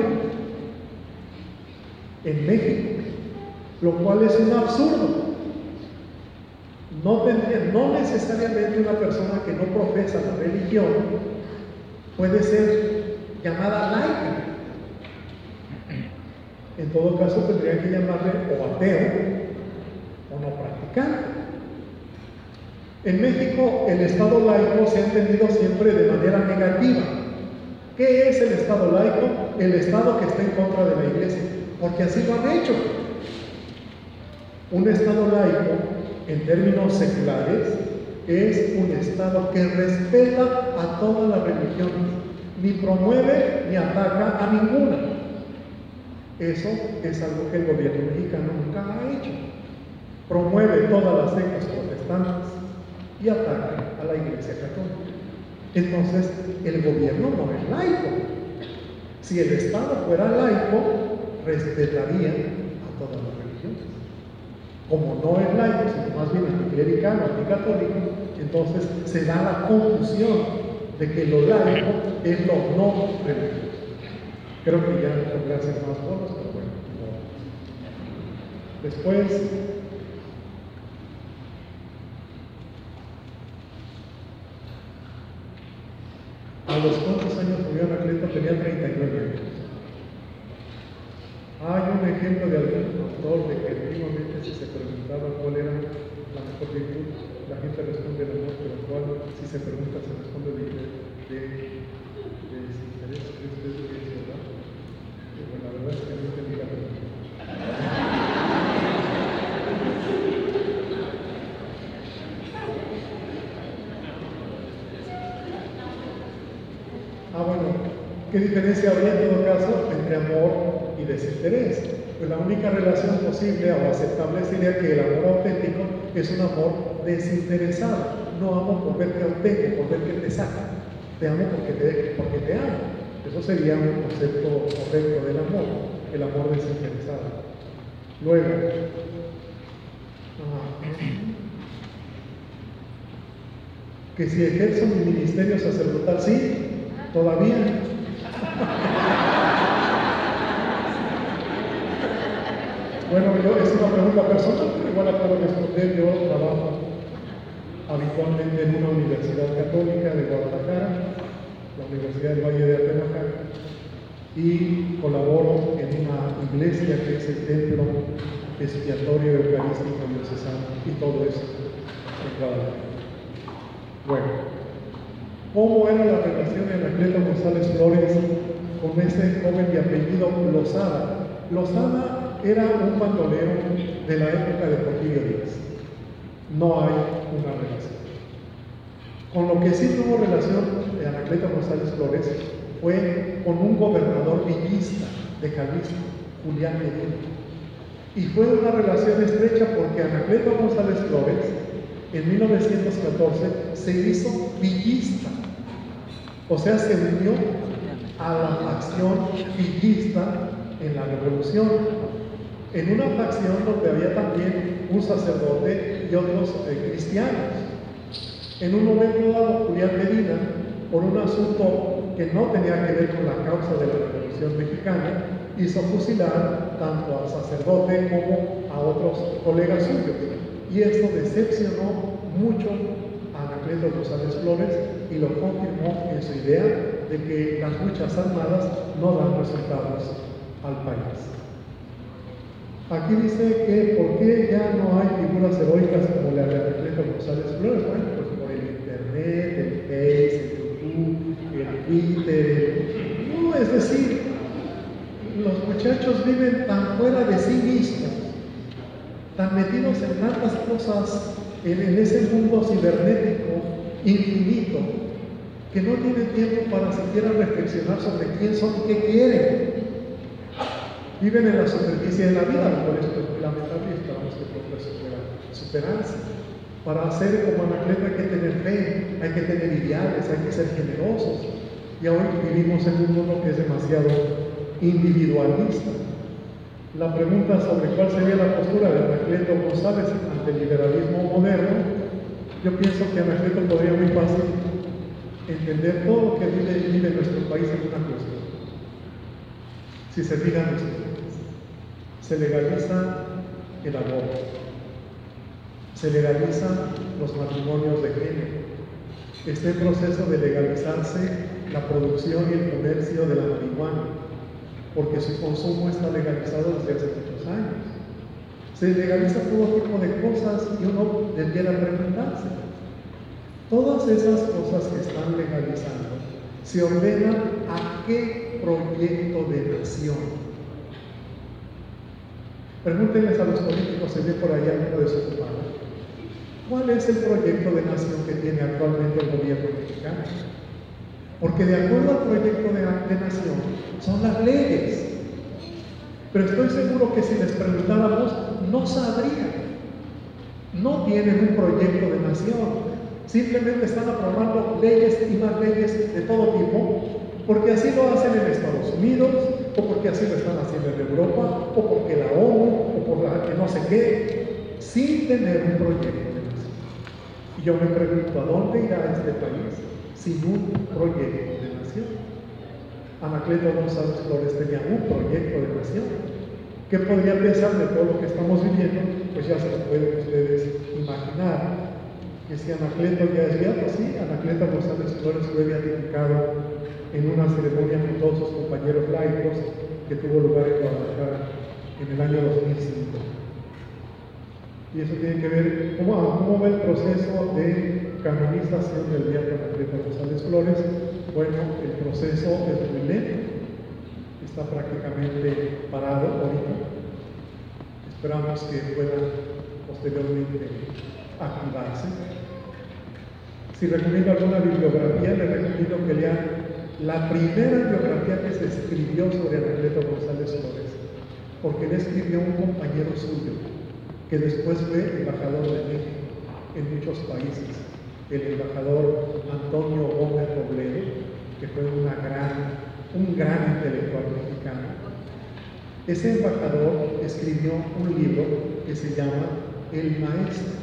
en México, lo cual es un absurdo. No, tendría, no necesariamente una persona que no profesa la religión puede ser llamada laica. En todo caso, tendrían que llamarle o ateo o no practicante. En México, el Estado laico se ha entendido siempre de manera negativa. ¿Qué es el Estado laico? El Estado que está en contra de la iglesia, porque así lo han hecho. Un Estado laico, en términos seculares, es un Estado que respeta a todas las religiones, ni promueve ni ataca a ninguna. Eso es algo que el gobierno mexicano nunca ha hecho. Promueve todas las sectas protestantes y ataca a la Iglesia Católica. Entonces, el gobierno no es laico. Si el Estado fuera laico, respetaría a todas las religiones. Como no es laico, sino más bien anticlerical, anticatólico, entonces se da la confusión de que lo laico es lo no religioso. Creo que ya no podría hacer más bonos, pero bueno. No. Después, ¿a los cuántos años murió Anacleto? Tenía treinta y nueve años. Hay un ejemplo de algún autor de que antiguamente, si se preguntaba cuál era la mejor virtud, la gente responde el amor, pero cuál, si se pregunta, se responde de, de, de, de desinterés. ¿Ustedes lo dicen, verdad? Bueno, la verdad es que no entendí la pregunta. Ah, bueno, ¿qué diferencia habría en todo caso entre amor y desinterés? Pues la única relación posible o aceptable sería que el amor auténtico es un amor desinteresado. No amo por ver que obtengo, por ver que te saca. Te amo porque te, porque te amo. Eso sería un concepto correcto del amor, el amor desinteresado. Luego, ah, que si ejerzo mi ministerio sacerdotal, sí, todavía. Bueno, yo, es una pregunta personal, pero igual la puedo responder. Yo trabajo habitualmente en una universidad católica de Guadalajara, la Universidad del Valle de Atemajac, y colaboro en una iglesia que es el Templo Expiatorio Eucarístico Diocesano, y todo eso en Guadalajara. Bueno, ¿cómo era la relación de Anacleto González Flores con ese joven de apellido Lozada? Lozada era un bandolero de la época de Porfirio Díaz. No hay una relación. Con lo que sí tuvo relación de Anacleto González Flores fue con un gobernador villista de Jalisco, Julián Medina. Y fue una relación estrecha porque Anacleto González Flores en mil novecientos catorce se hizo villista, o sea, se unió a la facción villista en la revolución, en una facción donde había también un sacerdote y otros eh, cristianos. En un momento dado, Julián Medina, por un asunto que no tenía que ver con la causa de la Revolución Mexicana, hizo fusilar tanto al sacerdote como a otros colegas suyos. Y esto decepcionó mucho a Anacleto González Flores y lo confirmó en su idea de que las luchas armadas no dan resultados al país. Aquí dice que por qué ya no hay figuras heroicas como la de Anacleto González Flores. Bueno, pues por el internet, el Face, el YouTube, el Twitter, el... no, es decir, los muchachos viven tan fuera de sí mismos, tan metidos en tantas cosas, en, en ese mundo cibernético infinito, que no tienen tiempo para siquiera reflexionar sobre quién son y qué quieren. Viven en la superficie de la vida, lo cual es muy lamentable y esperamos que pronto eso pueda superarse. Para ser como Anacleto hay que tener fe, hay que tener ideales, hay que ser generosos. Y hoy vivimos en un mundo que es demasiado individualista. La pregunta sobre cuál sería la postura de Anacleto González ante el liberalismo moderno, yo pienso que Anacleto podría muy fácil entender todo lo que vive, vive nuestro país en una cuestión. Si se fijan ustedes, se legaliza el aborto, se legalizan los matrimonios de género, está en proceso de legalizarse la producción y el comercio de la marihuana, porque su consumo está legalizado desde hace muchos años. Se legaliza todo tipo de cosas y uno debiera preguntarse, todas esas cosas que están legalizando se ordenan a qué proyecto de nación. Pregúntenles a los políticos, se ve por allá uno desocupado, ¿cuál es el proyecto de nación que tiene actualmente el gobierno mexicano? Porque de acuerdo al proyecto de, de nación son las leyes, pero estoy seguro que si les preguntáramos no sabrían. No tienen un proyecto de nación, simplemente están aprobando leyes y más leyes de todo tipo, porque así lo hacen en Estados Unidos, o porque así lo están haciendo en Europa, o porque la ONU, o por la que no sé qué, sin tener un proyecto de nación. Y yo me pregunto, ¿a dónde irá este país sin un proyecto de nación? Anacleto González Flores tenía un proyecto de nación. ¿Qué podría pensar de todo lo que estamos viviendo? Pues ya se lo pueden ustedes imaginar. Que si Anacleto ya es beato, sí, Anacleto González Flores fue beatificado en una ceremonia con todos sus compañeros laicos que tuvo lugar en Guadalajara en el año dos mil cinco. Y eso tiene que ver cómo, cómo va el proceso de canonización del beato Anacleto González Flores. Bueno, el proceso es muy lento, está prácticamente parado ahorita. Esperamos que pueda posteriormente activarse. Si recomiendo alguna bibliografía, les recomiendo que lean la primera biografía que se escribió sobre Anacleto González Flores, porque le escribió un compañero suyo, que después fue embajador de México en muchos países, el embajador Antonio Gómez Robledo, que fue una gran, un gran intelectual mexicano. Ese embajador escribió un libro que se llama El Maestro,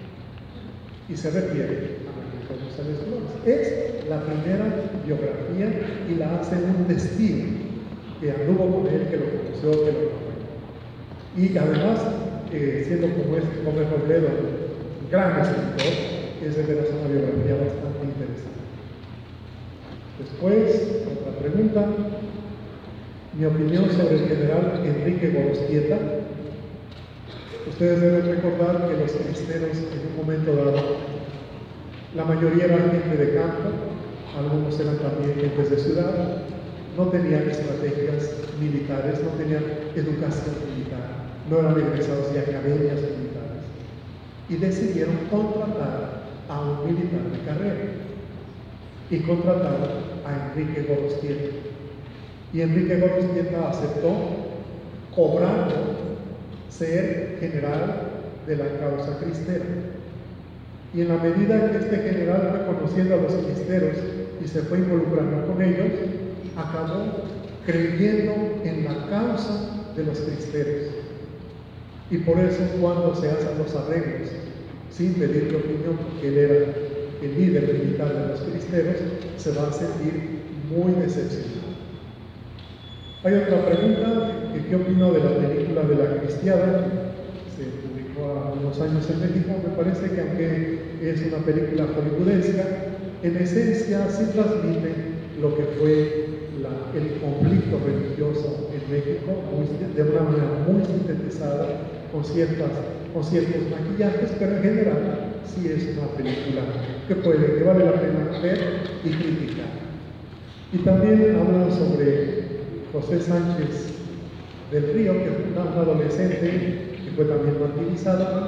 y se refiere a Anacleto González Flores. Es la primera biografía y la hace un testigo que anduvo con él, que lo conoció, que lo conoció. Y además, eh, siendo como es Gómez Robledo, un gran escritor, es de veras una biografía bastante interesante. Después, otra pregunta. Mi opinión sobre el general Enrique Gorostieta. Ustedes deben recordar que los cristeros en un momento dado, la mayoría eran gente de campo, algunos eran también gentes de ciudad, no tenían estrategias militares, no tenían educación militar, no eran egresados de academias militares, y decidieron contratar a un militar de carrera, y contrataron a Enrique Gorostieta. Y Enrique Gorostieta aceptó, cobrando, ser general de la causa cristera. Y en la medida que este general fue conociendo a los cristeros y se fue involucrando con ellos, acabó creyendo en la causa de los cristeros. Y por eso cuando se hacen los arreglos, sin pedirle opinión, porque él era el líder militar de los cristeros, se va a sentir muy decepcionado. Hay otra pregunta, que qué opino de la película de La Cristiada. Se publicó hace unos años en México. Me parece que aunque es una película hollywoodesca, en esencia sí transmite lo que fue la, el conflicto religioso en México, muy, de una manera muy sintetizada, con, ciertas, con ciertos maquillajes, pero en general sí es una película que, puede, que vale la pena ver y criticar. Y también hablan sobre José Sánchez del Río, que fue un adolescente que fue también martirizado.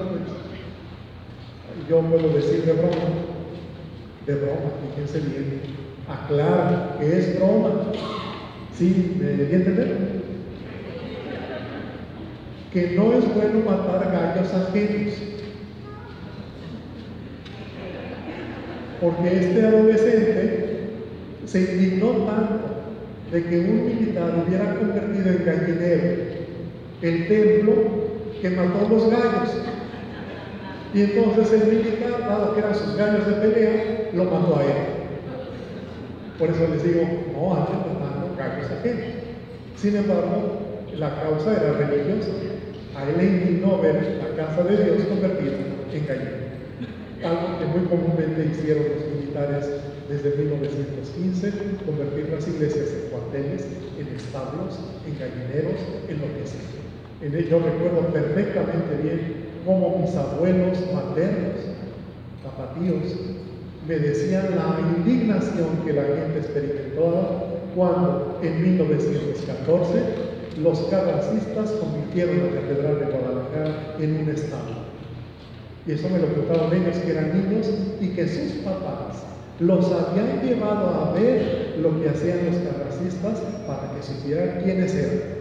Yo puedo decir de broma, de broma, fíjense bien, aclaro que es broma. ¿Sí? ¿Me di a entender? Que no es bueno matar gallos ajenos. Porque este adolescente se indignó tanto de que un militar hubiera convertido en gallinero el templo que mató los gallos. Y entonces el militar, dado que eran sus gallos de pelea, lo mató a él. Por eso les digo, no anden matando gallos ajenos. Sin embargo, la causa era religiosa. A él le indignó ver la casa de Dios convertida en gallinero. Algo que muy comúnmente hicieron los militares desde mil novecientos quince, convertir las iglesias en cuarteles, en establos, en gallineros, en lo que sea. En ello yo recuerdo perfectamente bien cómo mis abuelos maternos, tapatíos, me decían la indignación que la gente experimentó cuando en mil novecientos catorce los carrancistas convirtieron la Catedral de Guadalajara en un establo. Y eso me lo contaron ellos, que eran niños y que sus papás los habían llevado a ver lo que hacían los carrancistas para que supieran quiénes eran.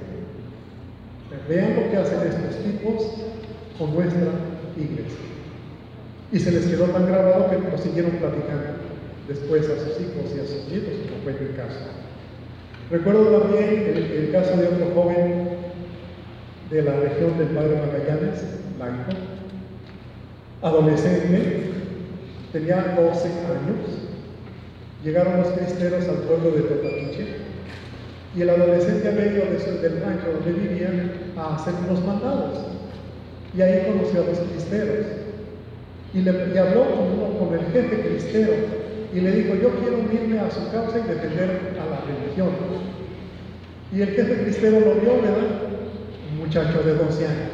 Vean lo que hacen estos tipos con nuestra iglesia. Y se les quedó tan grabado que lo siguieron platicando después a sus hijos y a sus nietos, como fue el caso. Recuerdo también el, el caso de otro joven de la región del Padre Magallanes, laico, adolescente, tenía doce años. Llegaron los cristeros al pueblo de Totapiche y el adolescente había ido del rancho donde vivían a hacer unos mandados. Y ahí conoció a los cristeros y, le, y habló con, uno, con el jefe cristero y le dijo: yo quiero unirme a su causa y defender a la religión. Y el jefe cristero lo vio, ¿verdad? Un muchacho de doce años.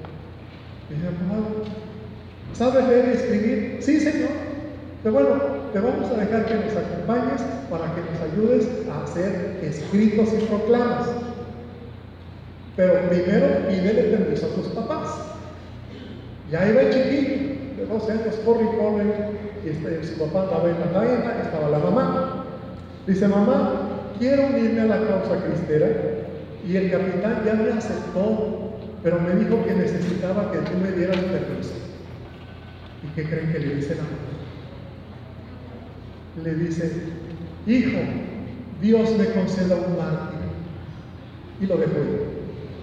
Y dice: ¿sabes leer y escribir? Sí, señor. Pero bueno, te vamos a dejar que nos acompañes para que nos ayudes a hacer escritos y proclamas. Pero primero pídele permiso a tus papás. Ya iba el chiquillo, de doce años, corre y corre, y este, su papá andaba en la faena, estaba la mamá. Dice: mamá, quiero unirme a la causa cristera, y el capitán ya me aceptó, pero me dijo que necesitaba que tú me dieras permiso. ¿Y qué creen que le dice la mamá? Le dice: hijo, Dios me conceda un mártir. Y lo dejó ir.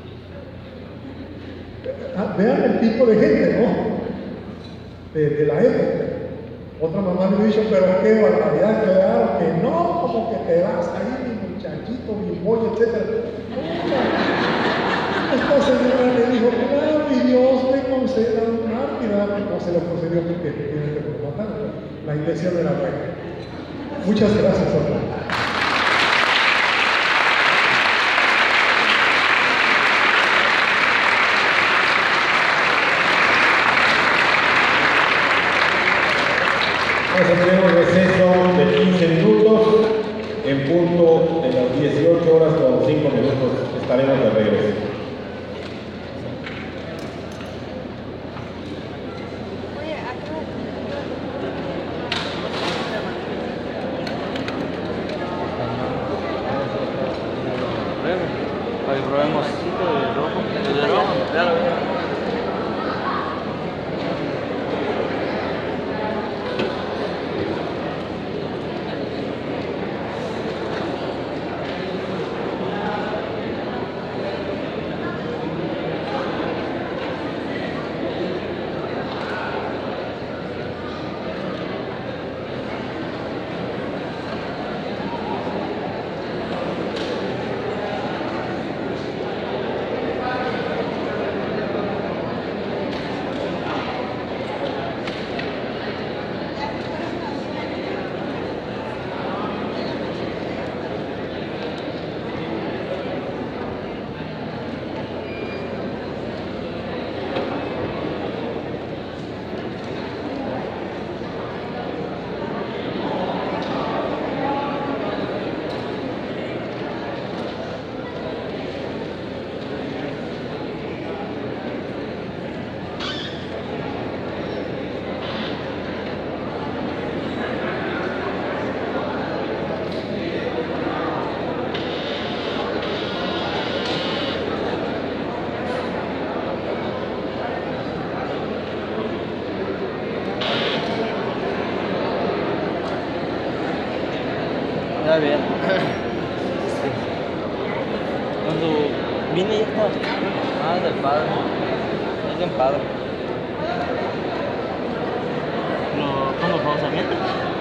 Vean el tipo de gente, ¿no? De, de la época. Otra mamá le dijo: pero qué barbaridad, claro que no, como que te vas ahí, mi muchachito, mi pollo, etcétera. No, esta señora le dijo, claro, y Dios me conceda un mártir. No se lo concedió porque tiene que matar. La intención era buena. Muchas gracias, hermano. Vamos a tener un receso de quince minutos. En punto de las dieciocho horas con cinco minutos estaremos de regreso. Para que probemos el rojo. El rojo, claro. Está bien. Cuando vine ya estaba. Ah, del padre. Es bien padre. ¿Lo pongo pausamiento?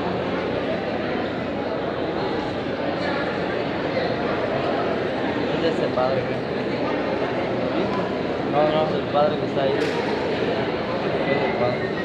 Es de ese padre. No, no, el padre que está ahí. Es el padre.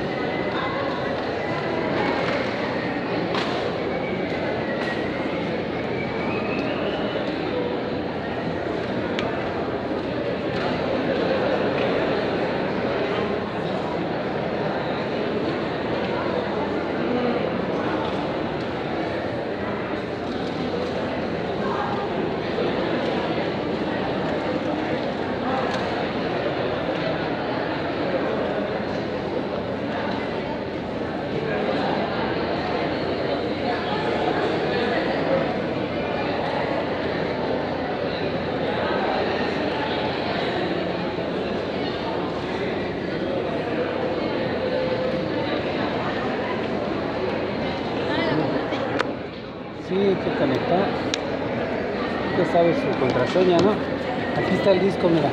Sí, hay que conectar. Ya sabes su contraseña, ¿no? Aquí está el disco, mira.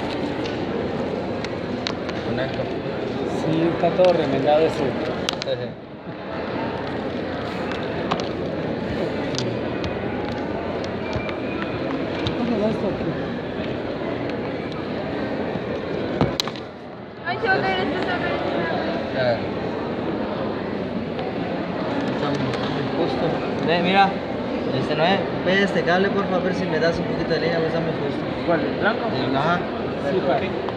Conecto. Sí, está todo remendado ese. ¿Cómo va esto aquí? Ay, se va a caer esto, se va a caer esto. Ya. Está justo. Ve, mira. Este no es. Ve este cable, por favor, a ver si me das un poquito de línea, pues dame justo. ¿Cuál? ¿El blanco? Ajá. Sí, para.